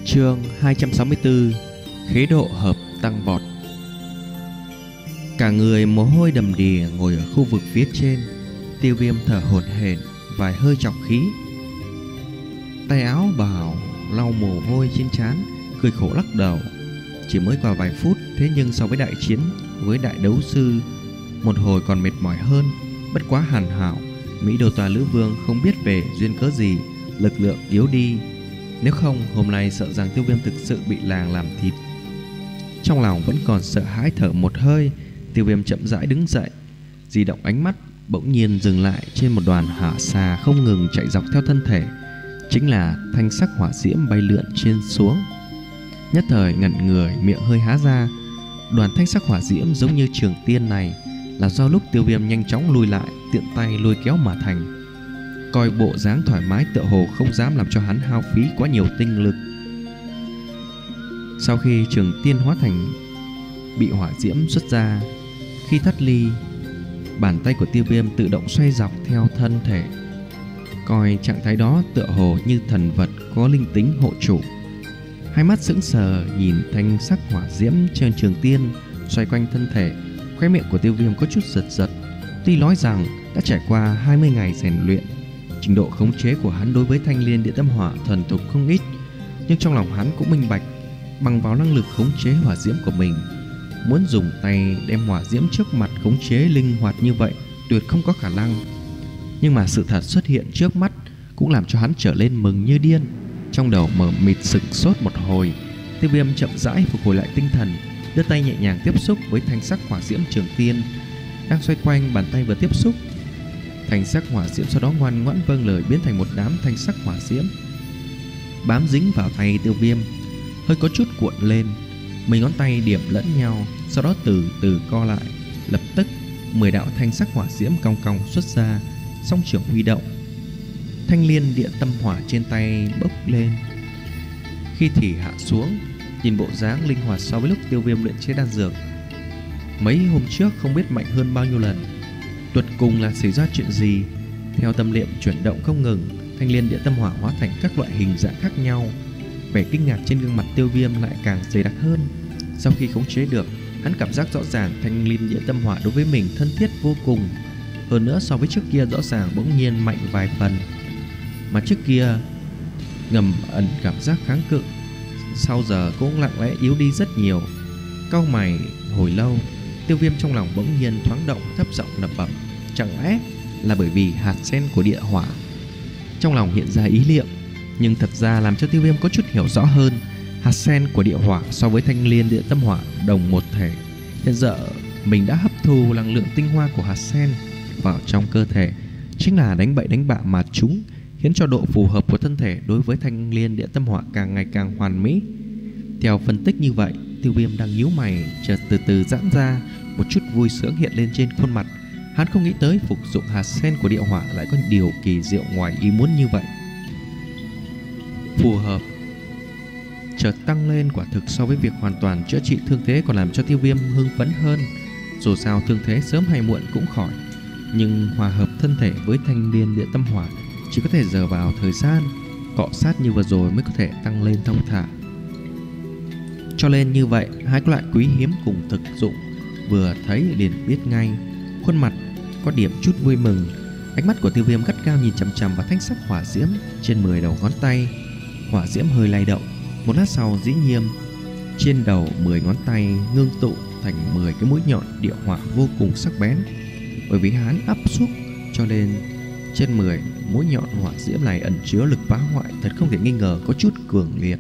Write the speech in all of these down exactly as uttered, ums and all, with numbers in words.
Chương hai trăm sáu mươi tư. Khế độ hợp tăng vọt. Cả người mồ hôi đầm đìa ngồi ở khu vực phía trên. Tiêu Viêm thở hổn hển, vài hơi trọc khí. Tay áo bảo lau mồ hôi trên trán, cười khổ lắc đầu. Chỉ mới qua vài phút, thế nhưng so với đại chiến với đại đấu sư, một hồi còn mệt mỏi hơn. Bất quá hàn hảo, Mỹ Đồ Tòa Lữ Vương không biết về duyên cớ gì, lực lượng yếu đi. Nếu không, hôm nay sợ rằng Tiêu Viêm thực sự bị làng làm thịt. Trong lòng vẫn còn sợ hãi, thở một hơi, Tiêu Viêm chậm rãi đứng dậy, di động ánh mắt, bỗng nhiên dừng lại trên một đoàn hỏa xà không ngừng chạy dọc theo thân thể. Chính là thanh sắc hỏa diễm bay lượn trên xuống. Nhất thời ngẩn người, miệng hơi há ra. Đoàn thanh sắc hỏa diễm giống như trường tiên này là do lúc Tiêu Viêm nhanh chóng lùi lại, tiện tay lôi kéo mà thành. Coi bộ dáng thoải mái tựa hồ không dám làm cho hắn hao phí quá nhiều tinh lực. Sau khi trường tiên hóa thành bị hỏa diễm xuất ra, khi thất ly, bàn tay của Tiêu Viêm tự động xoay dọc theo thân thể. Coi trạng thái đó tựa hồ như thần vật có linh tính hộ chủ. Hai mắt sững sờ nhìn thanh sắc hỏa diễm trên trường tiên xoay quanh thân thể. Khóe miệng của Tiêu Viêm có chút giật giật. Tuy nói rằng đã trải qua hai mươi ngày rèn luyện, trình độ khống chế của hắn đối với thanh liên địa tâm hỏa thuần thục không ít, nhưng trong lòng hắn cũng minh bạch, bằng vào năng lực khống chế hỏa diễm của mình, muốn dùng tay đem hỏa diễm trước mặt khống chế linh hoạt như vậy tuyệt không có khả năng. Nhưng mà sự thật xuất hiện trước mắt cũng làm cho hắn trở lên mừng như điên. Trong đầu mở mịt sửng sốt một hồi, Tiêu Viêm chậm rãi phục hồi lại tinh thần, đưa tay nhẹ nhàng tiếp xúc với thanh sắc hỏa diễm trường tiên đang xoay quanh. Bàn tay vừa tiếp xúc, thanh sắc hỏa diễm sau đó ngoan ngoãn vâng lời, biến thành một đám thanh sắc hỏa diễm bám dính vào tay Tiêu Viêm, hơi có chút cuộn lên. Mấy ngón tay điểm lẫn nhau, sau đó từ từ co lại. Lập tức mười đạo thanh sắc hỏa diễm cong cong xuất ra, song trưởng huy động, thanh liên địa tâm hỏa trên tay bốc lên, khi thì hạ xuống. Nhìn bộ dáng linh hoạt so với lúc Tiêu Viêm luyện chế đan dược mấy hôm trước không biết mạnh hơn bao nhiêu lần. Tuột cùng là xảy ra chuyện gì? Theo tâm niệm chuyển động không ngừng, thanh liên địa tâm hỏa hóa thành các loại hình dạng khác nhau. Vẻ kinh ngạc trên gương mặt Tiêu Viêm lại càng dày đặc hơn. Sau khi khống chế được, hắn cảm giác rõ ràng thanh liên địa tâm hỏa đối với mình thân thiết vô cùng. Hơn nữa so với trước kia rõ ràng bỗng nhiên mạnh vài phần, mà trước kia ngầm ẩn cảm giác kháng cự, sau giờ cũng lặng lẽ yếu đi rất nhiều. Cau mày hồi lâu, Tiêu Viêm trong lòng bỗng nhiên thoáng động, thấp giọng lẩm bẩm: chẳng lẽ là bởi vì hạt sen của địa hỏa? Trong lòng hiện ra ý niệm, nhưng thật ra làm cho Tiêu Viêm có chút hiểu rõ hơn. Hạt sen của địa hỏa so với thanh liên địa tâm hỏa đồng một thể. Hiện giờ mình đã hấp thu năng lượng tinh hoa của hạt sen vào trong cơ thể, chính là đánh bậy đánh bạ mà chúng, khiến cho độ phù hợp của thân thể đối với thanh liên địa tâm hỏa càng ngày càng hoàn mỹ. Theo phân tích như vậy, Tiêu Viêm đang nhíu mày chợt từ từ giãn ra, một chút vui sướng hiện lên trên khuôn mặt. Hắn không nghĩ tới phục dụng hạt sen của địa hỏa lại có điều kỳ diệu ngoài ý muốn như vậy. Phù hợp chợt tăng lên, quả thực so với việc hoàn toàn chữa trị thương thế còn làm cho Tiêu Viêm hưng phấn hơn. Dù sao thương thế sớm hay muộn cũng khỏi, nhưng hòa hợp thân thể với thanh liên địa tâm hỏa chỉ có thể dựa vào thời gian cọ sát như vừa rồi mới có thể tăng lên thông thả. Cho nên như vậy, hai loại quý hiếm cùng thực dụng, vừa thấy liền biết ngay. Khuôn mặt có điểm chút vui mừng, ánh mắt của Tiêu Viêm gắt gao nhìn chằm chằm vào thanh sắc hỏa diễm trên mười đầu ngón tay. Hỏa diễm hơi lay động, một lát sau dĩ nhiên trên đầu mười ngón tay ngưng tụ thành mười cái mũi nhọn địa hỏa vô cùng sắc bén. Bởi vì hắn áp xúc cho nên trên mười mũi nhọn hỏa diễm này ẩn chứa lực phá hoại thật không thể nghi ngờ có chút cường liệt.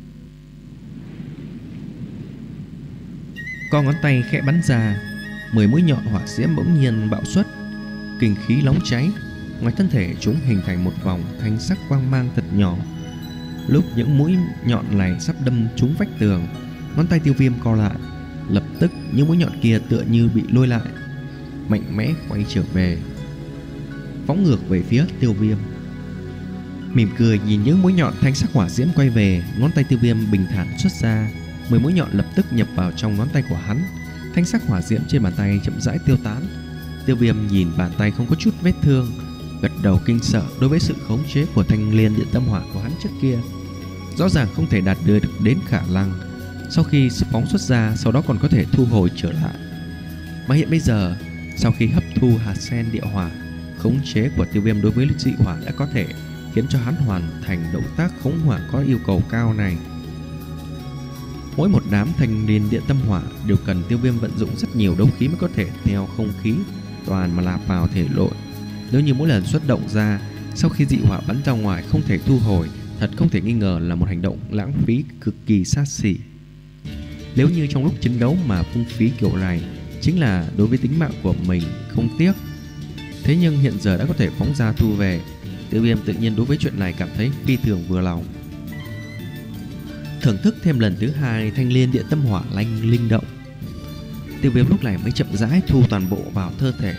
Con ngón tay khẽ bắn ra, mười mũi nhọn hỏa diễm bỗng nhiên bạo xuất, kinh khí nóng cháy. Ngoài thân thể chúng hình thành một vòng thanh sắc quang mang thật nhỏ. Lúc những mũi nhọn này sắp đâm trúng vách tường, ngón tay Tiêu Viêm co lại, lập tức những mũi nhọn kia tựa như bị lôi lại, mạnh mẽ quay trở về, phóng ngược về phía Tiêu Viêm. Mỉm cười nhìn những mũi nhọn thanh sắc hỏa diễm quay về, ngón tay Tiêu Viêm bình thản xuất ra, mười mũi nhọn lập tức nhập vào trong ngón tay của hắn. Thanh sắc hỏa diễm trên bàn tay chậm rãi tiêu tán. Tiêu Viêm nhìn bàn tay không có chút vết thương, gật đầu kinh sợ đối với sự khống chế của thanh liên địa tâm hỏa của hắn trước kia. rõ ràng không thể đạt được đến khả năng sau khi phóng xuất ra, sau đó còn có thể thu hồi trở lại. Mà hiện bây giờ, sau khi hấp thu hạt sen địa hỏa, khống chế của Tiêu Viêm đối với dị hỏa đã có thể khiến cho hắn hoàn thành động tác khống hỏa có yêu cầu cao này. Mỗi một đám thanh liên địa tâm hỏa đều cần Tiêu Viêm vận dụng rất nhiều đấu khí mới có thể theo không khí toàn mà nạp vào thể nội. Nếu như mỗi lần xuất động ra, sau khi dị hỏa bắn ra ngoài không thể thu hồi, thật không thể nghi ngờ là một hành động lãng phí cực kỳ xa xỉ. Nếu như trong lúc chiến đấu mà phung phí kiểu này, chính là đối với tính mạng của mình không tiếc. Thế nhưng hiện giờ đã có thể phóng ra thu về, Tiêu Viêm tự nhiên đối với chuyện này cảm thấy phi thường vừa lòng. Thưởng thức thêm lần thứ hai thanh liên địa tâm hỏa lanh linh động, Tiêu Viêm lúc này mới chậm rãi thu toàn bộ vào cơ thể.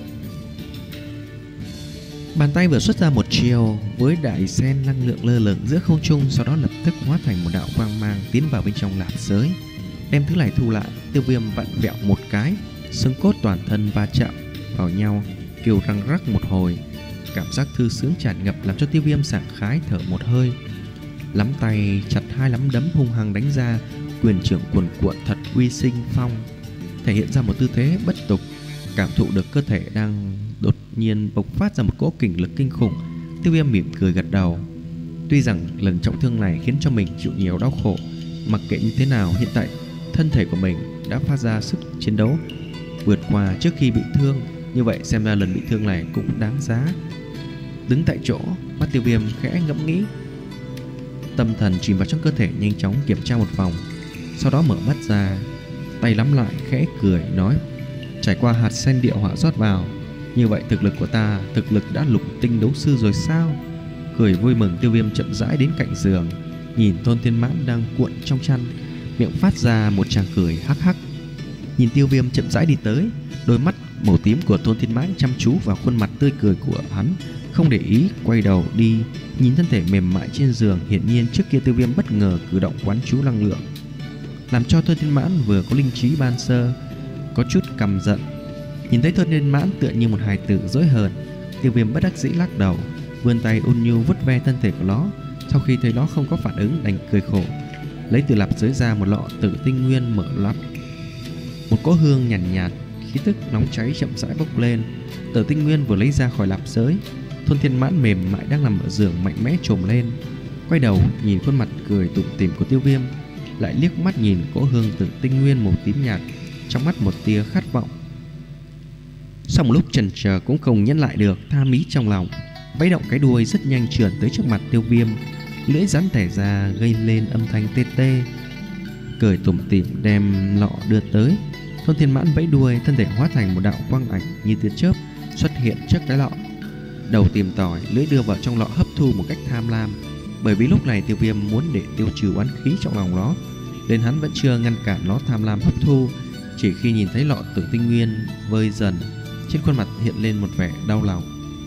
Bàn tay vừa xuất ra một chiều với đại sen năng lượng lơ lửng giữa không trung, sau đó lập tức hóa thành một đạo quang mang tiến vào bên trong lạp giới. Đem thứ này thu lại, Tiêu Viêm vặn vẹo một cái, xương cốt toàn thân va chạm vào nhau, kêu răng rắc một hồi. Cảm giác thư sướng tràn ngập làm cho Tiêu Viêm sảng khái thở một hơi. Lắm tay chặt hai nắm đấm hung hăng đánh ra, quyền trưởng cuồn cuộn thật uy sinh phong, thể hiện ra một tư thế bất tục. Cảm thụ được cơ thể đang đột nhiên bộc phát ra một cỗ kình lực kinh khủng, Tiêu Viêm mỉm cười gật đầu. Tuy rằng lần trọng thương này khiến cho mình chịu nhiều đau khổ, mặc kệ như thế nào, hiện tại thân thể của mình đã phát ra sức chiến đấu vượt qua trước khi bị thương, như vậy xem ra lần bị thương này cũng đáng giá. Đứng tại chỗ, mắt Tiêu Viêm khẽ ngẫm nghĩ, tâm thần chìm vào trong cơ thể, nhanh chóng kiểm tra một vòng, sau đó mở mắt ra, tay nắm lại khẽ cười nói: trải qua hạt sen địa hỏa rót vào, như vậy thực lực của ta, thực lực đã lục tinh đấu sư rồi sao? Cười vui mừng, Tiêu Viêm chậm rãi đến cạnh giường, nhìn Tôn Thiên Mãn đang cuộn trong chăn, miệng phát ra một tràng cười hắc hắc. Nhìn Tiêu Viêm chậm rãi đi tới, đôi mắt màu tím của Tôn Thiên Mãn chăm chú vào khuôn mặt tươi cười của hắn, không để ý, quay đầu đi nhìn thân thể mềm mại trên giường. Hiển nhiên trước kia Tiêu Viêm bất ngờ cử động quán chú năng lượng, làm cho Tôn Thiên Mãn vừa có linh trí ban sơ có chút căm giận. Nhìn thấy Tôn Thiên Mãn tựa như một hài tử dỗi hờn, Tiêu Viêm bất đắc dĩ lắc đầu, vươn tay ôn nhu vuốt ve thân thể của nó. Sau khi thấy nó không có phản ứng, đành cười khổ, lấy từ lạp giới ra một lọ tử tinh nguyên mở lắp. Một cỗ hương nhàn nhạt, nhạt, khí tức nóng cháy chậm rãi bốc lên. Tử tinh nguyên vừa lấy ra khỏi lạp giới, Tôn Thiên Mãn mềm mại đang nằm ở giường mạnh mẽ trồm lên, quay đầu nhìn khuôn mặt cười tủm tỉm của Tiêu Viêm, lại liếc mắt nhìn cỗ hương tử tinh nguyên màu tím nhạt, trong mắt một tia khát vọng. Sau một lúc chần chờ cũng không nhẫn lại được, tha mí trong lòng, vẫy động cái đuôi rất nhanh trườn tới trước mặt Tiêu Viêm, lưỡi rắn tẻ ra gây lên âm thanh tê tê, cười tủm tỉm đem lọ đưa tới. Tôn Thiên Mãn vẫy đuôi, thân thể hóa thành một đạo quang ảnh như tia chớp xuất hiện trước cái lọ, đầu tìm tòi, lưỡi đưa vào trong lọ hấp thu một cách tham lam. Bởi vì lúc này Tiêu Viêm muốn để tiêu trừ oán khí trong lòng nó, nên hắn vẫn chưa ngăn cản nó tham lam hấp thu. Chỉ khi nhìn thấy lọ tử tinh nguyên vơi dần, trên khuôn mặt hiện lên một vẻ đau lòng.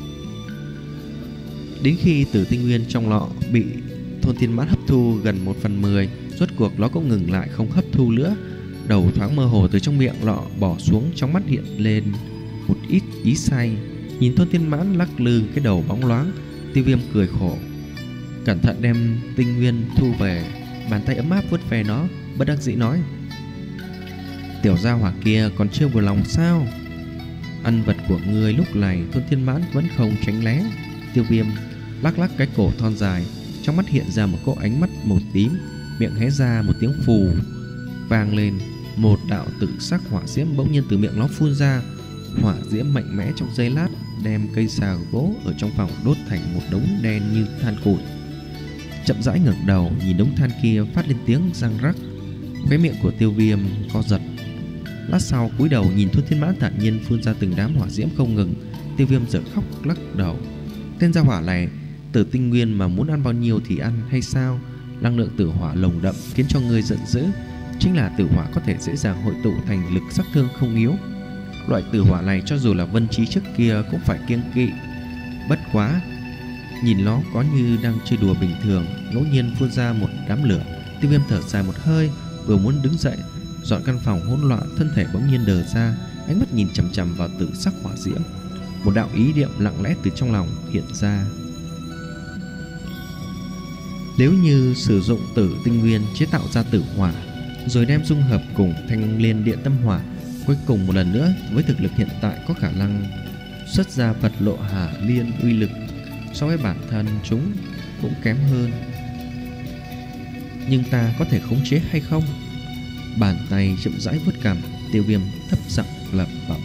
Đến khi tử tinh nguyên trong lọ bị Tôn Thiên Mãn hấp thu gần một phần mười, rốt cuộc nó cũng ngừng lại không hấp thu nữa. Đầu thoáng mơ hồ từ trong miệng lọ bỏ xuống, trong mắt hiện lên một ít ý say. Nhìn Tôn Thiên Mãn lắc lư cái đầu bóng loáng, Tiêu Viêm cười khổ, cẩn thận đem tinh nguyên thu về, bàn tay ấm áp vuốt ve nó, bất đắc dĩ nói: tiểu gia hỏa kia còn chưa vừa lòng sao? Ăn vật của ngươi lúc này. Tôn Thiên Mãn vẫn không tránh né. Tiêu Viêm lắc lắc cái cổ thon dài, trong mắt hiện ra một cỗ ánh mắt màu tím, miệng hé ra một tiếng phù vang lên, một đạo tự sắc hỏa diễm bỗng nhiên từ miệng nó phun ra. Hỏa diễm mạnh mẽ trong giây lát đem cây xà gỗ ở trong phòng đốt thành một đống đen như than củi. Chậm rãi ngẩng đầu nhìn đống than kia phát lên tiếng răng rắc, khóe miệng của Tiêu Viêm co giật. Lát sau cúi đầu nhìn Tôn Thiên Mãn thản nhiên phun ra từng đám hỏa diễm không ngừng. Tiêu Viêm dở khóc lắc đầu, tên gia hỏa này tử tinh nguyên mà muốn ăn bao nhiêu thì ăn hay sao? Năng lượng tử hỏa lồng đậm khiến cho người giận dữ, chính là tử hỏa có thể dễ dàng hội tụ thành lực sát thương không yếu. Loại tử hỏa này cho dù là Vân Trí trước kia cũng phải kiêng kỵ. Bất quá nhìn nó có như đang chơi đùa bình thường, ngẫu nhiên phun ra một đám lửa. Tiêu Viêm thở dài một hơi, vừa muốn đứng dậy dọn căn phòng hỗn loạn, thân thể bỗng nhiên đờ ra, ánh mắt nhìn chằm chằm vào tử sắc hỏa diễm. Một đạo ý niệm lặng lẽ từ trong lòng hiện ra. Nếu như sử dụng tử tinh nguyên chế tạo ra tử hỏa, rồi đem dung hợp cùng thanh liên địa tâm hỏa, cuối cùng một lần nữa với thực lực hiện tại có khả năng xuất ra Phật lộ hà liên uy lực so với bản thân chúng cũng kém hơn. Nhưng ta có thể khống chế hay không? Bàn tay chậm rãi vuốt cằm, Tiêu Viêm thấp giọng lẩm bẩm.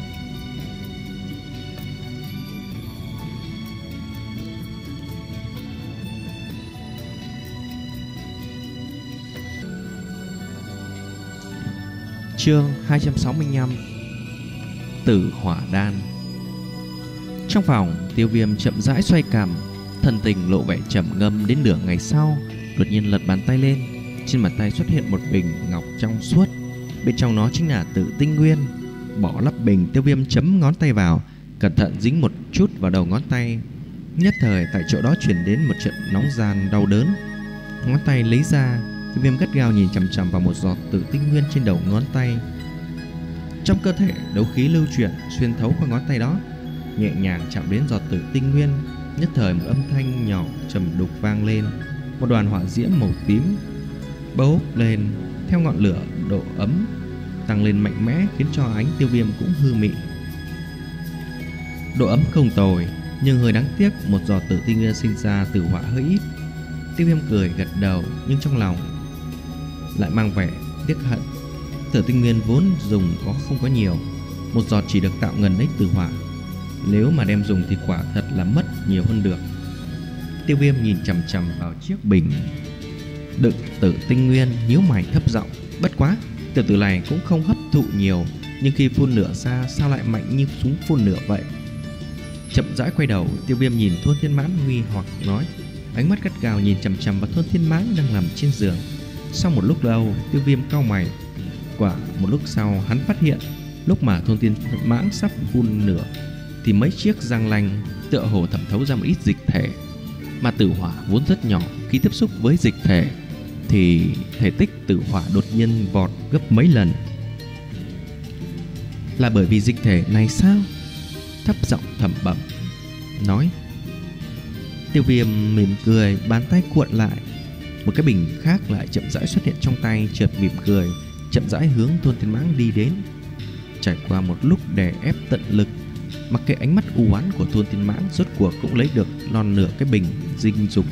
Chương hai trăm sáu mươi lăm. Tử hỏa đan. Trong phòng, Tiêu Viêm chậm rãi xoay cằm, thần tình lộ vẻ trầm ngâm. Đến nửa ngày sau, đột nhiên lật bàn tay lên. Trên bàn tay xuất hiện một bình ngọc trong suốt, bên trong nó chính là tử tinh nguyên. Bỏ lắp bình, Tiêu Viêm chấm ngón tay vào, cẩn thận dính một chút vào đầu ngón tay. Nhất thời tại chỗ đó truyền đến một trận nóng ran đau đớn. Ngón tay lấy ra, Tiêu Viêm gắt gao nhìn chằm chằm vào một giọt tử tinh nguyên trên đầu ngón tay. Trong cơ thể đấu khí lưu chuyển xuyên thấu qua ngón tay đó, nhẹ nhàng chạm đến giọt tử tinh nguyên. Nhất thời một âm thanh nhỏ trầm đục vang lên. Một đoàn hỏa diễm màu tím bốc lên, theo ngọn lửa độ ấm tăng lên mạnh mẽ, khiến cho ánh Tiêu Viêm cũng hư mị. Độ ấm không tồi, nhưng hơi đáng tiếc một giọt tử tinh nguyên sinh ra từ hỏa hơi ít. Tiêu Viêm cười gật đầu, nhưng trong lòng lại mang vẻ tiếc hận. Tử tinh nguyên vốn dùng có không có nhiều, một giọt chỉ được tạo ngần ấy từ hỏa, nếu mà đem dùng thì quả thật là mất nhiều hơn được. Tiêu Viêm nhìn chằm chằm vào chiếc bình đựng tử tinh nguyên, nhíu mày thấp giọng. Bất quá, tiểu tử này cũng không hấp thụ nhiều, nhưng khi phun lửa ra sao lại mạnh như súng phun lửa vậy? Chậm rãi quay đầu, Tiêu Viêm nhìn Thôn Thiên Mãn nghi hoặc nói, ánh mắt gắt gao nhìn chằm chằm vào Thôn Thiên Mãn đang nằm trên giường. Sau một lúc lâu, Tiêu Viêm cau mày. Quả một lúc sau, hắn phát hiện lúc mà Thôn Thiên Mãn sắp phun lửa thì mấy chiếc răng lanh tựa hồ thẩm thấu ra một ít dịch thể, mà tử hỏa vốn rất nhỏ, khi tiếp xúc với dịch thể thì thể tích tử hỏa đột nhiên vọt gấp mấy lần. Là bởi vì dịch thể này sao? Thấp giọng thầm bẩm nói. Tiêu Viêm mỉm cười, bàn tay cuộn lại, một cái bình khác lại chậm rãi xuất hiện trong tay, chợt mỉm cười, chậm rãi hướng Thôn Thiên Mãng đi đến. Trải qua một lúc đè ép tận lực, mặc kệ ánh mắt u oán của Thôn Thiên Mãng, rốt cuộc cũng lấy được non nửa cái bình dinh dục.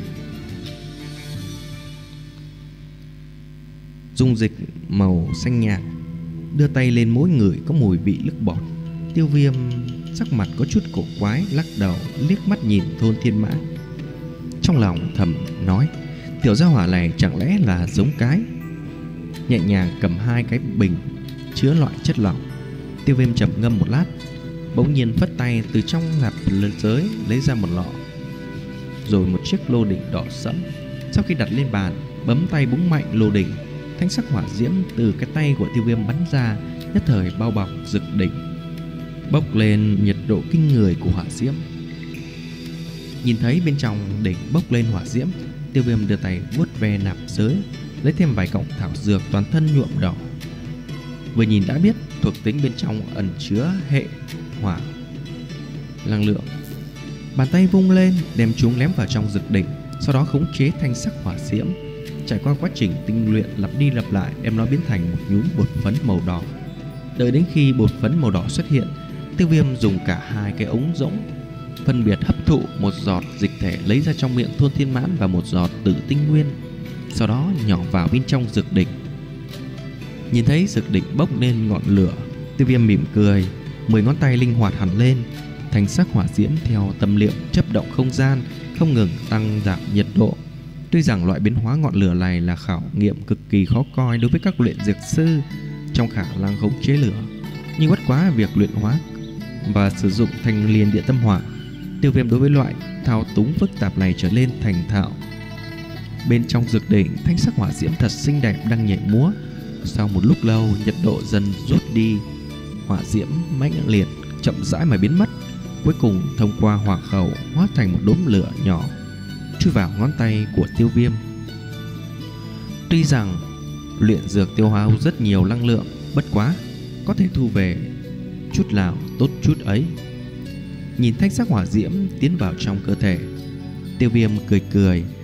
Dung dịch màu xanh nhạt, đưa tay lên mỗi người có mùi vị nước bọt. Tiêu Viêm sắc mặt có chút cổ quái, lắc đầu liếc mắt nhìn Thôn Thiên Mãng, trong lòng thầm nói, tiểu gia hỏa này chẳng lẽ là giống cái. Nhẹ nhàng cầm hai cái bình chứa loại chất lỏng, Tiêu Viêm trầm ngâm một lát, bỗng nhiên phất tay từ trong lạp giới lấy ra một lọ, rồi một chiếc lô đỉnh đỏ sẫm. Sau khi đặt lên bàn, bấm tay búng mạnh lô đỉnh, thanh sắc hỏa diễm từ cái tay của Tiêu Viêm bắn ra, nhất thời bao bọc dực đỉnh, bốc lên nhiệt độ kinh người của hỏa diễm. Nhìn thấy bên trong đỉnh bốc lên hỏa diễm, Tiêu Viêm đưa tay vuốt ve nạp giới, lấy thêm vài cọng thảo dược toàn thân nhuộm đỏ. Vừa nhìn đã biết thuộc tính bên trong ẩn chứa hệ hỏa năng lượng. Bàn tay vung lên, đem chúng ném vào trong dực đỉnh, sau đó khống chế thanh sắc hỏa diễm. Trải qua quá trình tinh luyện lặp đi lặp lại, đem nó biến thành một nhúm bột phấn màu đỏ. Đợi đến khi bột phấn màu đỏ xuất hiện, Tiêu Viêm dùng cả hai cái ống rỗng phân biệt hấp thụ một giọt dịch thể lấy ra trong miệng Thôn Thiên Mãn và một giọt tử tinh nguyên, sau đó nhỏ vào bên trong dược đỉnh. Nhìn thấy dược đỉnh bốc lên ngọn lửa, Tiêu Viêm mỉm cười, mười ngón tay linh hoạt hẳn lên, thanh sắc hỏa diễm theo tâm niệm chấp động không gian, không ngừng tăng giảm nhiệt độ. Tuy rằng loại biến hóa ngọn lửa này là khảo nghiệm cực kỳ khó coi đối với các luyện dược sư trong khả năng khống chế lửa, nhưng bất quá việc luyện hóa và sử dụng thanh liên địa tâm hỏa, Tiêu Viêm đối với loại thao túng phức tạp này trở nên thành thạo. Bên trong dược đỉnh, thanh sắc hỏa diễm thật xinh đẹp đang nhảy múa. Sau một lúc lâu, nhiệt độ dần rút đi, hỏa diễm mãnh liệt chậm rãi mà biến mất, cuối cùng thông qua hỏa khẩu hóa thành một đốm lửa nhỏ chui vào ngón tay của Tiêu Viêm. Tuy rằng luyện dược tiêu hao rất nhiều năng lượng, bất quá có thể thu về chút nào tốt chút ấy. Nhìn thanh sắc hỏa diễm tiến vào trong cơ thể, Tiêu Viêm cười cười,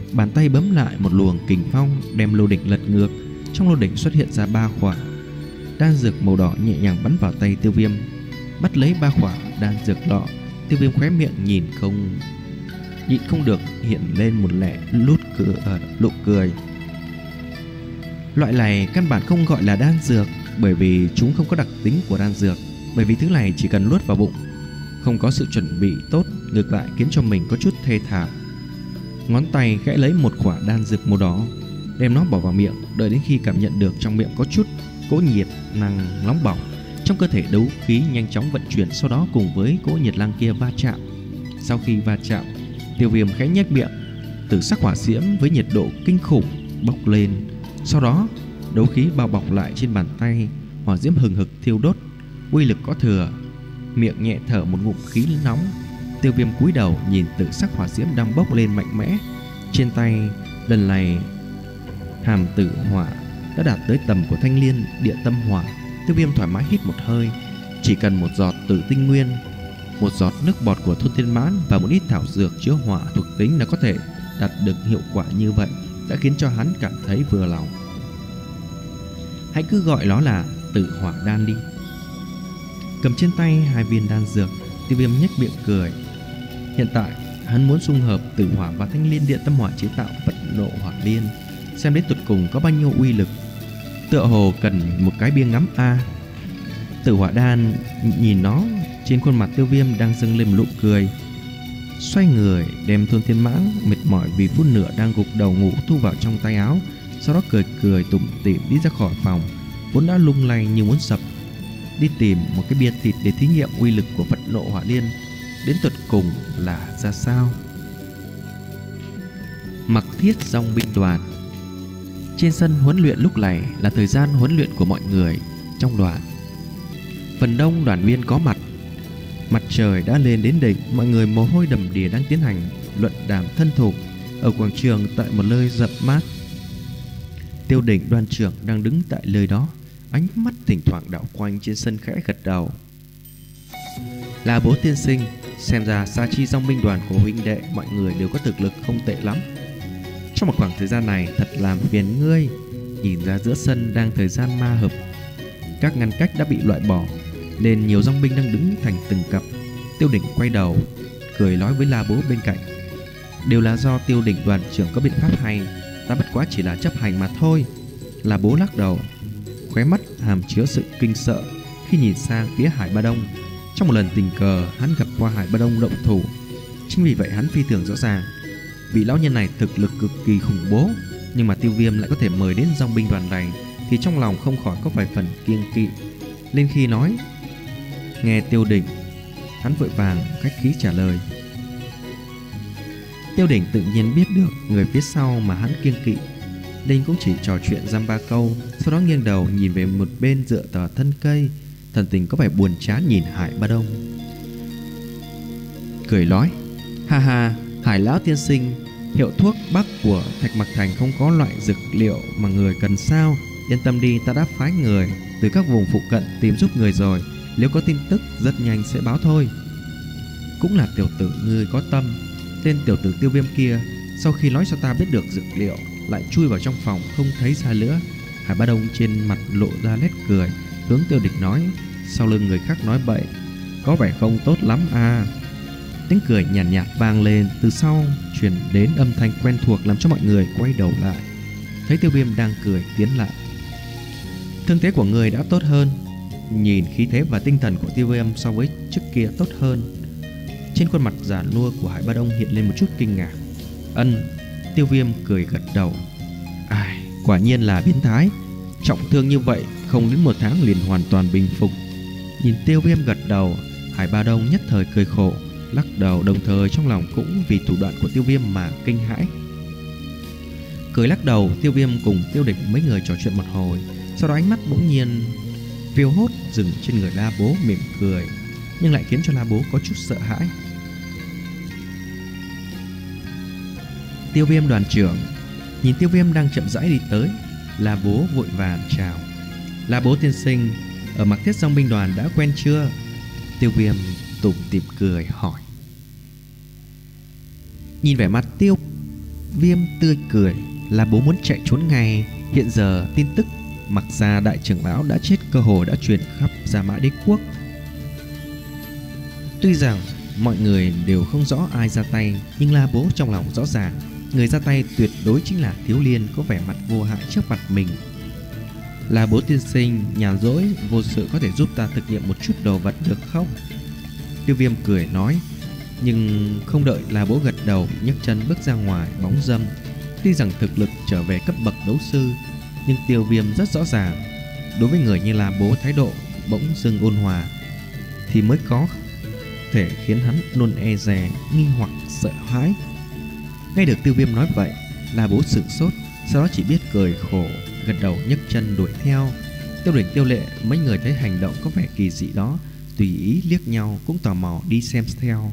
Bàn tay bấm lại một luồng kình phong, đem lô đỉnh lật ngược. Trong lô đỉnh xuất hiện ra ba khỏa đan dược màu đỏ nhẹ nhàng bắn vào tay Tiêu Viêm. Bắt lấy ba khỏa đan dược lọ, Tiêu Viêm khóe miệng nhìn không nhịn không được hiện lên một lẹ lút cửa uh, nụ cười. Loại này căn bản không gọi là đan dược, bởi vì chúng không có đặc tính của đan dược. Bởi vì thứ này chỉ cần nuốt vào bụng, không có sự chuẩn bị tốt, ngược lại khiến cho mình có chút thê thảm. Ngón tay khẽ lấy một quả đan dược màu đỏ, đem nó bỏ vào miệng. Đợi đến khi cảm nhận được trong miệng có chút cỗ nhiệt năng nóng bỏng, trong cơ thể đấu khí nhanh chóng vận chuyển, sau đó cùng với cỗ nhiệt năng kia va chạm. Sau khi va chạm, Tiêu Viêm khẽ nhếch miệng, tử sắc hỏa diễm với nhiệt độ kinh khủng bốc lên. Sau đó đấu khí bao bọc lại trên bàn tay, hỏa diễm hừng hực thiêu đốt, uy lực có thừa. Miệng nhẹ thở một ngụm khí nóng, Tiêu Viêm cúi đầu nhìn tử sắc hỏa diễm đang bốc lên mạnh mẽ trên tay. Lần này hàm tử hỏa đã đạt tới tầm của thanh liên địa tâm hỏa. Tiêu Viêm thoải mái hít một hơi. Chỉ cần một giọt tử tinh nguyên, một giọt nước bọt của thôn thiên mãn và một ít thảo dược chứa hỏa thuộc tính là có thể đạt được hiệu quả như vậy, đã khiến cho hắn cảm thấy vừa lòng. Hãy cứ gọi nó là tử hỏa đan đi. Cầm trên tay hai viên đan dược, Tiêu Viêm nhếch miệng cười. Hiện tại hắn muốn xung hợp tử hỏa và thanh liên địa tâm hỏa chế tạo phẫn nộ hỏa liên, xem đến tụt cùng có bao nhiêu uy lực. Tựa hồ cần một cái bia ngắm a. À. Tử hỏa đan nhìn nó, trên khuôn mặt Tiêu Viêm đang dâng lên một nụ cười. Xoay người đem thôn thiên mãng mệt mỏi vì phút nửa đang gục đầu ngủ thu vào trong tay áo, sau đó cười cười tủm tỉm đi ra khỏi phòng, vốn đã lung lay như muốn sập, đi tìm một cái bia thịt để thí nghiệm uy lực của phẫn nộ hỏa liên đến tận cùng là ra sao. Mặc Thiết dòng binh đoàn. Trên sân huấn luyện lúc này là thời gian huấn luyện của mọi người trong đoàn. Phần đông đoàn viên có mặt. Mặt trời đã lên đến đỉnh, mọi người mồ hôi đầm đìa đang tiến hành luận đàm thân thủ ở quảng trường tại một nơi rậm mát. Tiêu Đỉnh đoàn trưởng đang đứng tại nơi đó, ánh mắt thỉnh thoảng đảo quanh trên sân khẽ gật đầu. Là Bố tiên sinh, xem ra Sa Chi dòng binh đoàn của huynh đệ mọi người đều có thực lực không tệ lắm. Trong một khoảng thời gian này thật làm phiền ngươi. Nhìn ra giữa sân đang thời gian ma hợp, các ngăn cách đã bị loại bỏ, nên nhiều dòng binh đang đứng thành từng cặp. Tiêu Đỉnh quay đầu cười nói với La Bố bên cạnh. Đều là do Tiêu Đỉnh đoàn trưởng có biện pháp hay, ta bất quá chỉ là chấp hành mà thôi. La Bố lắc đầu, khóe mắt hàm chứa sự kinh sợ khi nhìn sang phía Hải Ba Đông. Trong một lần tình cờ hắn gặp qua Hải Ba Đông động thủ, chính vì vậy hắn phi thường rõ ràng vị lão nhân này thực lực cực kỳ khủng bố. Nhưng mà Tiêu Viêm lại có thể mời đến dòng binh đoàn này, thì trong lòng không khỏi có vài phần kiêng kỵ. Lên khi nói nghe Tiêu Đỉnh, hắn vội vàng khách khí trả lời. Tiêu Đỉnh tự nhiên biết được người phía sau mà hắn kiêng kỵ, nên cũng chỉ trò chuyện dăm ba câu, sau đó nghiêng đầu nhìn về một bên dựa tờ thân cây, thần tình có vẻ buồn chán nhìn Hải Ba Đông, cười nói: ha ha, Hải lão tiên sinh, hiệu thuốc bắc của Thạch Mặc Thành không có loại dược liệu mà người cần sao? Yên tâm đi, ta đã phái người từ các vùng phụ cận tìm giúp người rồi, nếu có tin tức rất nhanh sẽ báo thôi. Cũng là tiểu tử ngươi có tâm. Tên tiểu tử Tiêu Viêm kia sau khi nói cho ta biết được dược liệu, lại chui vào trong phòng không thấy ra nữa. Hải Ba Đông trên mặt lộ ra nét cười, hướng Tiêu Đỉnh nói: sau lưng người khác nói bậy, có vẻ không tốt lắm à. Tiếng cười nhàn nhạt, nhạt vang lên, từ sau truyền đến âm thanh quen thuộc, làm cho mọi người quay đầu lại. Thấy Tiêu Viêm đang cười tiến lại. Thương thế của người đã tốt hơn. Nhìn khí thế và tinh thần của Tiêu Viêm so với trước kia tốt hơn. Trên khuôn mặt già nua của Hải Ba Đông hiện lên một chút kinh ngạc. Ân. Tiêu Viêm cười gật đầu. Ai, quả nhiên là biến thái. Trọng thương như vậy không đến một tháng liền hoàn toàn bình phục. Nhìn Tiêu Viêm gật đầu, Hải Ba Đông nhất thời cười khổ, lắc đầu, đồng thời trong lòng cũng vì thủ đoạn của Tiêu Viêm mà kinh hãi. Cười lắc đầu, Tiêu Viêm cùng Tiêu Đỉnh mấy người trò chuyện một hồi, sau đó ánh mắt bỗng nhiên phiêu hốt dừng trên người La Bố, mỉm cười, nhưng lại khiến cho La Bố có chút sợ hãi. Tiêu Viêm đoàn trưởng. Nhìn Tiêu Viêm đang chậm rãi đi tới, La Bố vội vàng chào. La Bố tiên sinh, ở Mặc Thiết dòng binh đoàn đã quen chưa? Tiêu Viêm tủm tỉm cười hỏi. Nhìn vẻ mặt Tiêu Viêm tươi cười. Là bố muốn chạy trốn ngay. Hiện giờ tin tức Mặc Gia đại trưởng lão đã chết cơ hồ đã truyền khắp Gia Mã Đế quốc. Tuy rằng mọi người đều không rõ ai ra tay, nhưng La Bố trong lòng rõ ràng, người ra tay tuyệt đối chính là Thiếu Liên có vẻ mặt vô hại trước mặt mình. La Bố tiên sinh, nhàn rỗi vô sự có thể giúp ta thực nghiệm một chút đồ vật được không? Tiêu Viêm cười nói. Nhưng không đợi La Bố gật đầu, nhấc chân bước ra ngoài bóng dâm. Tuy rằng thực lực trở về cấp bậc đấu sư, nhưng Tiêu Viêm rất rõ ràng, đối với người như La Bố, thái độ bỗng dưng ôn hòa thì mới có thể khiến hắn luôn e dè, nghi hoặc sợ hãi. Nghe được Tiêu Viêm nói vậy, La Bố sửng sốt, sau đó chỉ biết cười khổ, gật đầu nhấc chân đuổi theo. Tiêu Đỉnh, Tiêu Lệ mấy người thấy hành động có vẻ kỳ dị đó, tùy ý liếc nhau, cũng tò mò đi xem theo.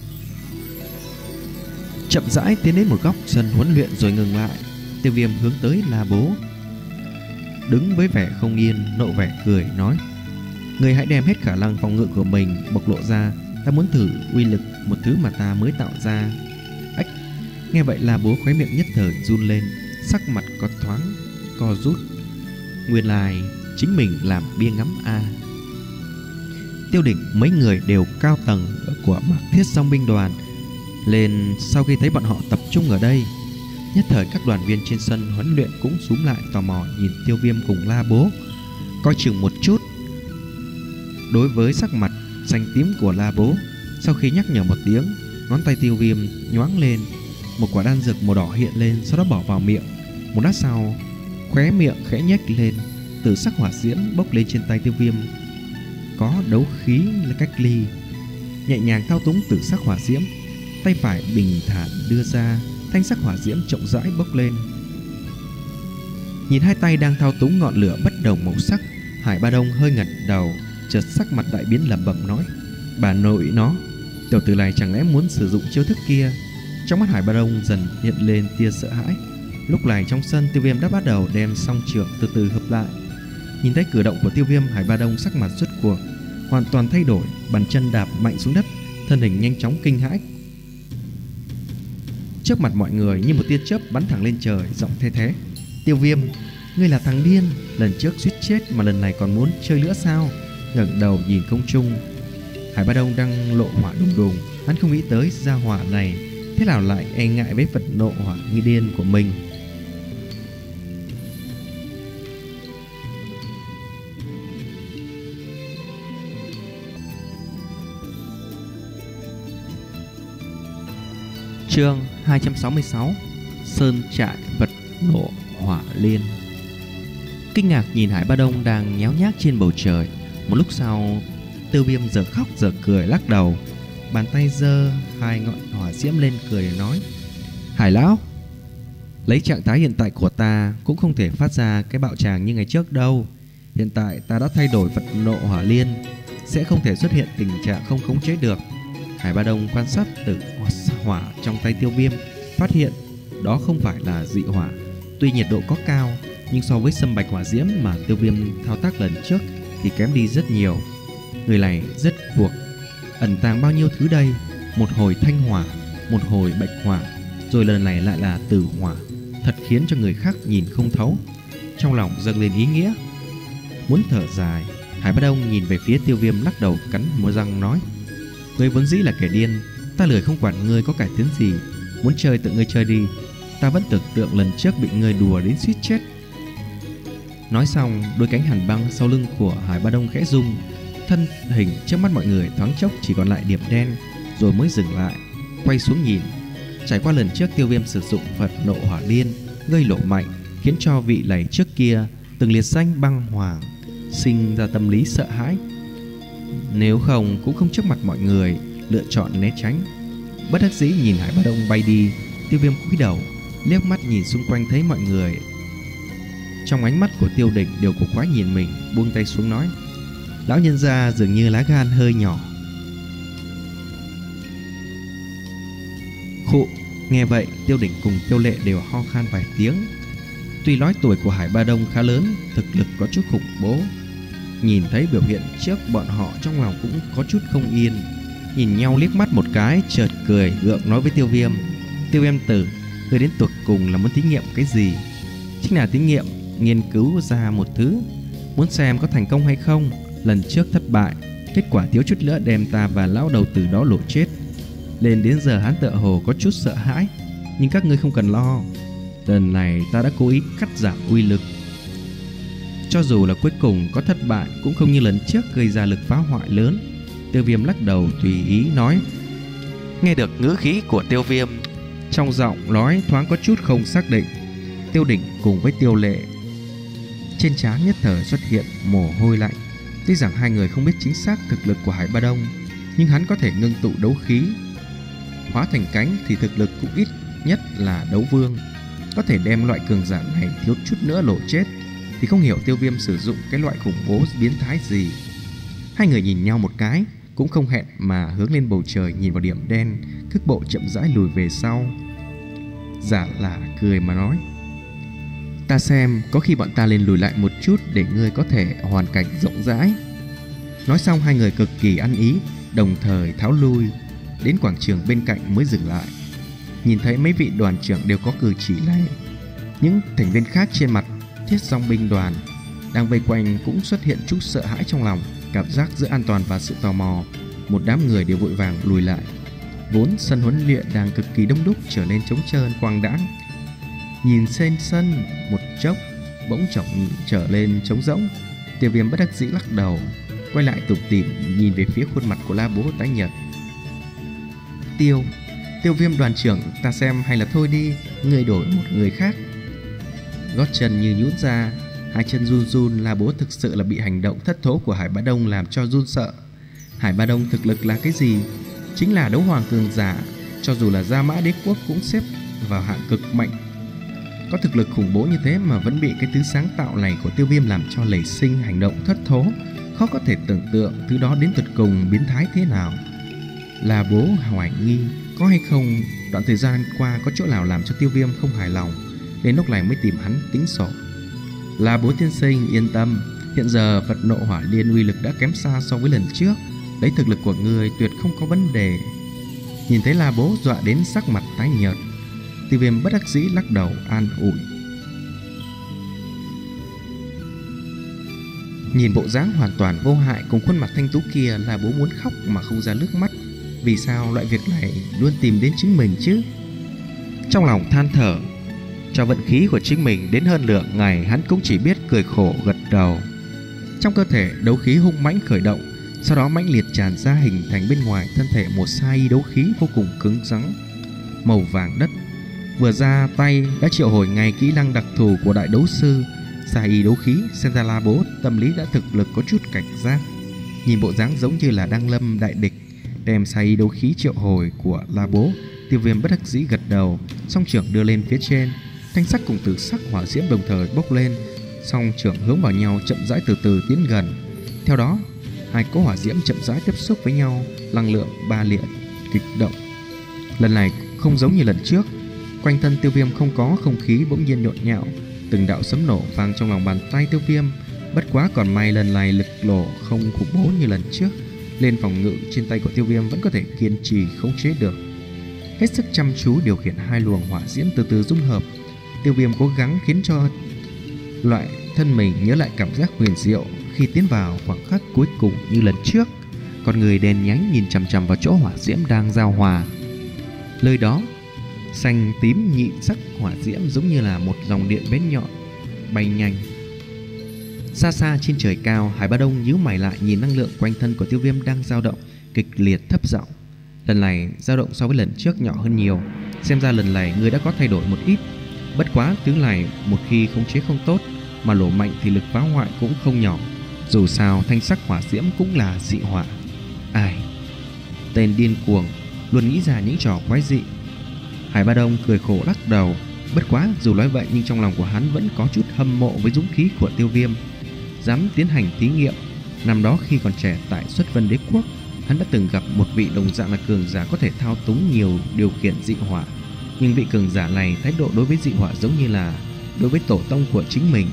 Chậm rãi tiến đến một góc sân huấn luyện rồi ngừng lại. Tiêu Viêm hướng tới La Bố, đứng với vẻ không yên, nộ vẻ cười nói: người hãy đem hết khả năng phòng ngự của mình bộc lộ ra, ta muốn thử uy lực một thứ mà ta mới tạo ra. Ách! Nghe vậy La Bố khóe miệng nhất thời run lên, sắc mặt có thoáng co rút. Nguyên lai chính mình làm bia ngắm a. À. Tiêu Đỉnh mấy người đều cao tầng của Mạc Thiết Song binh đoàn, lên sau khi thấy bọn họ tập trung ở đây, nhất thời các đoàn viên trên sân huấn luyện cũng xúm lại tò mò nhìn Tiêu Viêm cùng La Bố, coi chừng một chút. Đối với sắc mặt xanh tím của La Bố, sau khi nhắc nhở một tiếng, ngón tay Tiêu Viêm nhoáng lên, một quả đan dược màu đỏ hiện lên, sau đó bỏ vào miệng. Một lát sau, khóe miệng khẽ nhếch lên, từ sắc hỏa diễm bốc lên trên tay Tiêu Viêm, có đấu khí là cách ly. Nhẹ nhàng thao túng từ sắc hỏa diễm, tay phải bình thản đưa ra, thanh sắc hỏa diễm chậm rãi bốc lên. Nhìn hai tay đang thao túng ngọn lửa bất đồng màu sắc, Hải Ba Đông hơi ngẩng đầu, chợt sắc mặt đại biến lẩm bẩm nói: bà nội nó, tiểu tử này chẳng lẽ muốn sử dụng chiêu thức kia? Trong mắt Hải Ba Đông dần hiện lên tia sợ hãi. Lúc này trong sân, Tiêu Viêm đã bắt đầu đem song trường từ từ hợp lại. Nhìn thấy cử động của Tiêu Viêm, Hải Ba Đông sắc mặt rốt cuộc hoàn toàn thay đổi, bàn chân đạp mạnh xuống đất, thân hình nhanh chóng kinh hãi. Trước mặt mọi người như một tia chớp bắn thẳng lên trời, giọng the thế: Tiêu Viêm, ngươi là thằng điên, lần trước suýt chết mà lần này còn muốn chơi nữa sao? Ngẩng đầu nhìn không trung, Hải Ba Đông đang lộ hỏa đùng đùng, hắn không nghĩ tới gia hỏa này thế nào lại e ngại với vật nộ hỏa nghi điên của mình. Chương hai trăm sáu mươi sáu: Sơn trại vật nộ hỏa liên. Kinh ngạc nhìn Hải Ba Đông đang nhéo nhác trên bầu trời. Một lúc sau, Tiêu Viêm giờ khóc giờ cười lắc đầu, bàn tay giơ hai ngọn hỏa diễm lên cười nói: Hải lão, lấy trạng thái hiện tại của ta cũng không thể phát ra cái bạo tràng như ngày trước đâu. Hiện tại ta đã thay đổi vật nộ hỏa liên, sẽ không thể xuất hiện tình trạng không khống chế được. Hải Ba Đông quan sát từ hỏa trong tay Tiêu Viêm, phát hiện đó không phải là dị hỏa. Tuy nhiệt độ có cao, nhưng so với sâm bạch hỏa diễm mà Tiêu Viêm thao tác lần trước thì kém đi rất nhiều. Người này rất buộc, ẩn tàng bao nhiêu thứ đây? Một hồi thanh hỏa, một hồi bạch hỏa, rồi lần này lại là tử hỏa, thật khiến cho người khác nhìn không thấu. Trong lòng dâng lên ý nghĩa, muốn thở dài. Hải Ba Đông nhìn về phía Tiêu Viêm, lắc đầu cắn môi răng nói: Ngươi vốn dĩ là kẻ điên, ta lười không quản ngươi có cải tiến gì, muốn chơi tự ngươi chơi đi. Ta vẫn tưởng tượng lần trước bị ngươi đùa đến suýt chết. Nói xong, đôi cánh hàn băng sau lưng của Hải Ba Đông khẽ rung, thân hình trước mắt mọi người thoáng chốc chỉ còn lại điểm đen, rồi mới dừng lại, quay xuống nhìn. Trải qua lần trước Tiêu Viêm sử dụng vật nộ hỏa liên gây lộ mạnh, khiến cho vị này trước kia từng liệt danh băng hoàng sinh ra tâm lý sợ hãi. Nếu không cũng không trước mặt mọi người lựa chọn né tránh. Bất đắc dĩ nhìn Hải Ba Đông bay đi, Tiêu Viêm cúi đầu liếc mắt nhìn xung quanh, thấy mọi người trong ánh mắt của Tiêu Đỉnh đều cổ quái nhìn mình, buông tay xuống nói: Lão nhân gia dường như lá gan hơi nhỏ. Khụ. Nghe vậy, Tiêu Đỉnh cùng Tiêu Lệ đều ho khan vài tiếng. Tuy nói tuổi của Hải Ba Đông khá lớn, thực lực có chút khủng bố, nhìn thấy biểu hiện trước bọn họ trong lòng cũng có chút không yên. Nhìn nhau liếc mắt một cái, chợt cười gượng nói với Tiêu Viêm: Tiêu Viêm tử, Ngươi đến tột cùng là muốn thí nghiệm cái gì? Chính là thí nghiệm nghiên cứu ra một thứ, muốn xem có thành công hay không. Lần trước thất bại, kết quả thiếu chút nữa đem ta và lão đầu tử đó lộ chết. Lên đến giờ hắn tựa hồ có chút sợ hãi. Nhưng các ngươi không cần lo, lần này ta đã cố ý cắt giảm uy lực. Cho dù là cuối cùng có thất bại, cũng không như lần trước gây ra lực phá hoại lớn. Tiêu Viêm lắc đầu tùy ý nói. Nghe được ngữ khí của Tiêu Viêm, trong giọng nói thoáng có chút không xác định. Tiêu Đỉnh cùng với Tiêu Lệ trên trán nhất thời xuất hiện mồ hôi lạnh. Tuy rằng hai người không biết chính xác thực lực của Hải Ba Đông, nhưng hắn có thể ngưng tụ đấu khí hóa thành cánh thì thực lực cũng ít nhất là đấu vương. Có thể đem loại cường giả này thiếu chút nữa lộ chết, thì không hiểu Tiêu Viêm sử dụng cái loại khủng bố biến thái gì. Hai người nhìn nhau một cái, cũng không hẹn mà hướng lên bầu trời nhìn vào điểm đen, cước bộ chậm rãi lùi về sau. Giả là cười mà nói. Ta xem có khi bọn ta lên lùi lại một chút để ngươi có thể hoàn cảnh rộng rãi. Nói xong hai người cực kỳ ăn ý, đồng thời tháo lui. Đến quảng trường bên cạnh mới dừng lại. Nhìn thấy mấy vị đoàn trưởng đều có cử chỉ này, những thành viên khác trên mặt Thiết Dòng binh đoàn đang vây quanh cũng xuất hiện chút sợ hãi trong lòng. Cảm giác giữa an toàn và sự tò mò, một đám người đều vội vàng lùi lại. Vốn sân huấn luyện đang cực kỳ đông đúc trở nên trống trơn quang đãng. Nhìn trên sân một chốc bỗng trọng trở lên trống rỗng. Tiêu Viêm bất đắc dĩ lắc đầu, quay lại tủm tỉm nhìn về phía khuôn mặt của La Bố tái nhợt. Tiêu Tiêu Viêm đoàn trưởng, ta xem hay là thôi đi, người đổi một người khác. Gót chân như nhũn ra, hai chân run run. La Bố thực sự là bị hành động thất thố của Hải Bá Đông làm cho run sợ. Hải Bá Đông thực lực là cái gì? Chính là đấu hoàng cường giả, cho dù là Gia Mã Đế Quốc cũng xếp vào hạng cực mạnh. Có thực lực khủng bố như thế mà vẫn bị cái thứ sáng tạo này của Tiêu Viêm làm cho nảy sinh hành động thất thố. Khó có thể tưởng tượng thứ đó đến tuyệt cùng biến thái thế nào. La Bố hoài nghi có hay không đoạn thời gian qua có chỗ nào làm cho Tiêu Viêm không hài lòng, đến lúc này mới tìm hắn tính sổ. La Bố tiên sinh yên tâm, hiện giờ Phật Nộ Hỏa Liên uy lực đã kém xa so với lần trước, lấy thực lực của người tuyệt không có vấn đề. Nhìn thấy La Bố dọa đến sắc mặt tái nhợt, Tiêu Viêm bất đắc dĩ lắc đầu an ủi. Nhìn bộ dáng hoàn toàn vô hại cùng khuôn mặt thanh tú kia, La Bố muốn khóc mà không ra nước mắt. Vì sao loại việc này luôn tìm đến chính mình chứ? Trong lòng than thở, cho vận khí của chính mình đến hơn lượng ngày, hắn cũng chỉ biết cười khổ gật đầu. Trong cơ thể đấu khí hung mãnh khởi động, sau đó mãnh liệt tràn ra hình thành bên ngoài thân thể một sa y đấu khí vô cùng cứng rắn màu vàng đất. Vừa ra tay đã triệu hồi ngay kỹ năng đặc thù của đại đấu sư. Sa y đấu khí xem ra La Bố tâm lý đã thực lực có chút cảnh giác. Nhìn bộ dáng giống như là đang lâm đại địch, đem sa y đấu khí triệu hồi của La Bố, Tiêu Viêm bất đắc dĩ gật đầu, song trưởng đưa lên phía trên. Thanh sắc cùng tử sắc hỏa diễm đồng thời bốc lên, song trưởng hướng vào nhau chậm rãi từ từ tiến gần. Theo đó, hai cỗ hỏa diễm chậm rãi tiếp xúc với nhau, năng lượng ba liệt kịch động. Lần này không giống như lần trước, quanh thân Tiêu Viêm không có không khí bỗng nhiên nhộn nhạo, từng đạo sấm nổ vang trong lòng bàn tay Tiêu Viêm. Bất quá còn may lần này lực nổ không khủng bố như lần trước, lên phòng ngự trên tay của Tiêu Viêm vẫn có thể kiên trì khống chế được. Hết sức chăm chú điều khiển hai luồng hỏa diễm từ từ dung hợp, Tiêu Viêm cố gắng khiến cho loại thân mình nhớ lại cảm giác huyền diệu khi tiến vào khoảng khắc cuối cùng như lần trước. Con người đèn nhánh nhìn chằm chằm vào chỗ hỏa diễm đang giao hòa. Nơi đó xanh tím nhị sắc hỏa diễm giống như là một dòng điện bén nhọn bay nhanh. Xa xa trên trời cao, Hải Ba Đông nhíu mày lại nhìn năng lượng quanh thân của Tiêu Viêm đang dao động kịch liệt thấp giọng. Lần này dao động so với lần trước nhỏ hơn nhiều, xem ra lần này người đã có thay đổi một ít. Bất quá thứ này một khi khống chế không tốt mà nổ mạnh thì lực phá hoại cũng không nhỏ. Dù sao thanh sắc hỏa diễm cũng là dị hỏa. Ai, tên điên cuồng luôn nghĩ ra những trò quái dị. Hải Ba Đông cười khổ lắc đầu. Bất quá dù nói vậy nhưng trong lòng của hắn vẫn có chút hâm mộ với dũng khí của Tiêu Viêm, dám tiến hành thí nghiệm. Năm đó khi còn trẻ tại Xuất Vân Đế Quốc, hắn đã từng gặp một vị đồng dạng là cường giả có thể thao túng nhiều điều khiển dị hỏa. Nhưng vị cường giả này thái độ đối với dị hỏa giống như là đối với tổ tông của chính mình.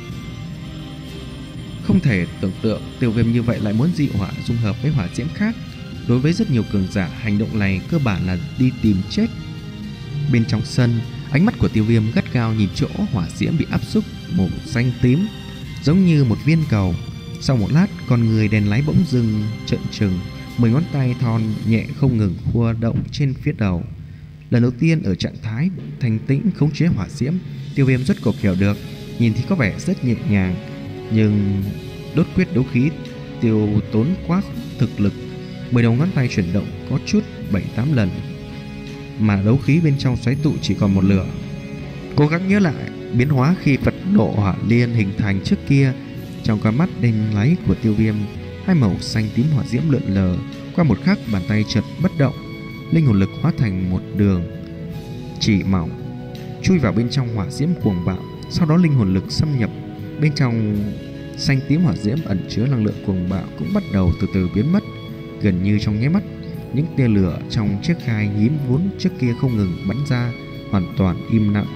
Không thể tưởng tượng Tiêu Viêm như vậy lại muốn dị hỏa dung hợp với hỏa diễm khác. Đối với rất nhiều cường giả, hành động này cơ bản là đi tìm chết. Bên trong sân, Ánh mắt của Tiêu Viêm gắt gao nhìn chỗ hỏa diễm bị áp xúc màu xanh tím, giống như một viên cầu. Sau một lát, con người đèn lái bỗng dừng trợn trừng, mười ngón tay thon nhẹ không ngừng khua động trên phía đầu. Lần đầu tiên ở trạng thái thanh tĩnh khống chế hỏa diễm, Tiêu Viêm rốt cuộc hiểu được. Nhìn thì có vẻ rất nhẹ nhàng, nhưng đốt quyết đấu khí tiêu tốn quá thực lực. Mười đầu ngón tay chuyển động có chút bảy tám lần, mà đấu khí bên trong xoáy tụ chỉ còn một lửa. Cố gắng nhớ lại biến hóa khi Phật nộ hỏa liên hình thành trước kia. Trong con mắt đen láy của Tiêu Viêm, hai màu xanh tím hỏa diễm lượn lờ. Qua một khắc, bàn tay chợt bất động, linh hồn lực hóa thành một đường chỉ mỏng chui vào bên trong hỏa diễm cuồng bạo. Sau đó linh hồn lực xâm nhập bên trong xanh tím hỏa diễm ẩn chứa năng lượng cuồng bạo cũng bắt đầu từ từ biến mất. Gần như trong nháy mắt, những tia lửa trong chiếc gai nhím vốn trước kia không ngừng bắn ra hoàn toàn im lặng.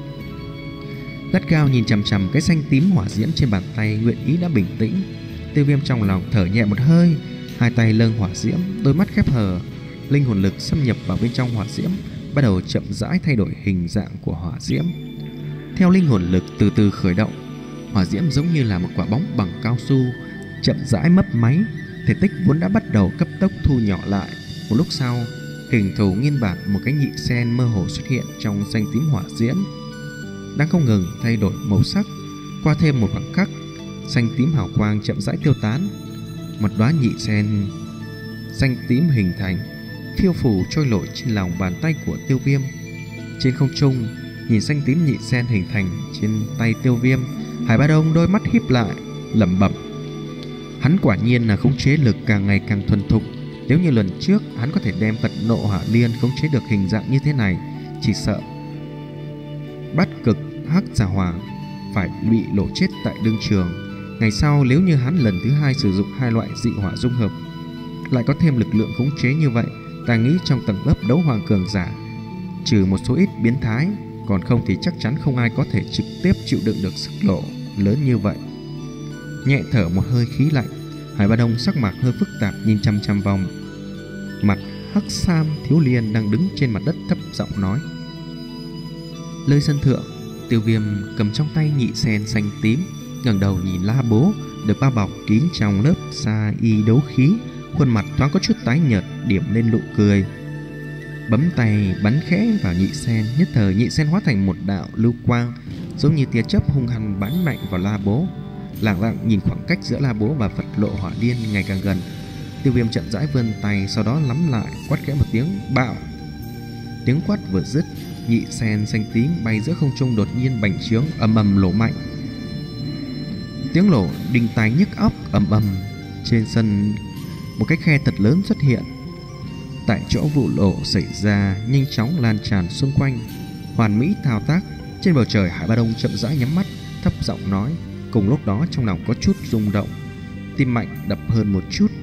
Gắt gao nhìn chằm chằm cái xanh tím hỏa diễm trên bàn tay, nguyện ý đã bình tĩnh. Tiêu Viêm trong lòng thở nhẹ một hơi, hai tay lâng hỏa diễm, đôi mắt khép hờ. Linh hồn lực xâm nhập vào bên trong hỏa diễm, bắt đầu chậm rãi thay đổi hình dạng của hỏa diễm. Theo linh hồn lực từ từ khởi động, hỏa diễm giống như là một quả bóng bằng cao su, chậm rãi mấp máy. Thể tích vốn đã bắt đầu cấp tốc thu nhỏ lại. Một lúc sau, hình thù nguyên bản một cái nhị sen mơ hồ xuất hiện trong xanh tím hỏa diễm, đang không ngừng thay đổi màu sắc. Qua thêm một khoảng khắc, xanh tím hào quang chậm rãi tiêu tán. Một đóa nhị sen xanh tím hình thành, phiêu phù trôi nổi trên lòng bàn tay của Tiêu Viêm. Trên không trung, nhìn xanh tím nhị sen hình thành trên tay Tiêu Viêm, Hải Ba Đông đôi mắt híp lại, lẩm bẩm: hắn quả nhiên là khống chế lực càng ngày càng thuần thục. Nếu như lần trước hắn có thể đem Phật nộ hỏa liên khống chế được hình dạng như thế này, chỉ sợ Bát Cực Hắc Giả Hỏa phải bị lộ chết tại đương trường. Ngày sau nếu như hắn lần thứ hai sử dụng hai loại dị hỏa dung hợp, lại có thêm lực lượng khống chế như vậy, ta nghĩ trong tầng lớp đấu hoàng cường giả, trừ một số ít biến thái, còn không thì chắc chắn không ai có thể trực tiếp chịu đựng được sức nổ lớn như vậy. Nhẹ thở một hơi khí lạnh, Hải Ba Đông sắc mặt hơi phức tạp nhìn chăm chăm vòng mặt Hắc Sam thiếu liên đang đứng trên mặt đất, thấp giọng nói: Lơi sân thượng. Tiêu Viêm cầm trong tay nhị sen xanh tím, ngẩng đầu nhìn La Bố được bao bọc kín trong lớp sa y đấu khí, khuôn mặt thoáng có chút tái nhợt, điểm lên nụ cười. Bấm tay bắn khẽ vào nhị sen, nhất thời nhị sen hóa thành một đạo lưu quang, giống như tia chớp hung hăng bắn mạnh vào La Bố. Lặng lặng nhìn khoảng cách giữa La Bố và Phật lộ hỏa liên ngày càng gần, Tiêu Viêm chậm rãi vươn tay, sau đó nắm lại, quát khẽ một tiếng bạo. Tiếng quát vừa dứt, nhị sen xanh tím bay giữa không trung đột nhiên bành trướng, ầm ầm nổ mạnh. Tiếng nổ đinh tai nhức óc, ầm ầm. Trên sân một cái khe thật lớn xuất hiện. Tại chỗ vụ nổ xảy ra nhanh chóng lan tràn xung quanh, hoàn mỹ thao tác. Trên bầu trời, Hải Ba Đông chậm rãi nhắm mắt, thấp giọng nói. Cùng lúc đó trong lòng có chút rung động, tim mạnh đập hơn một chút.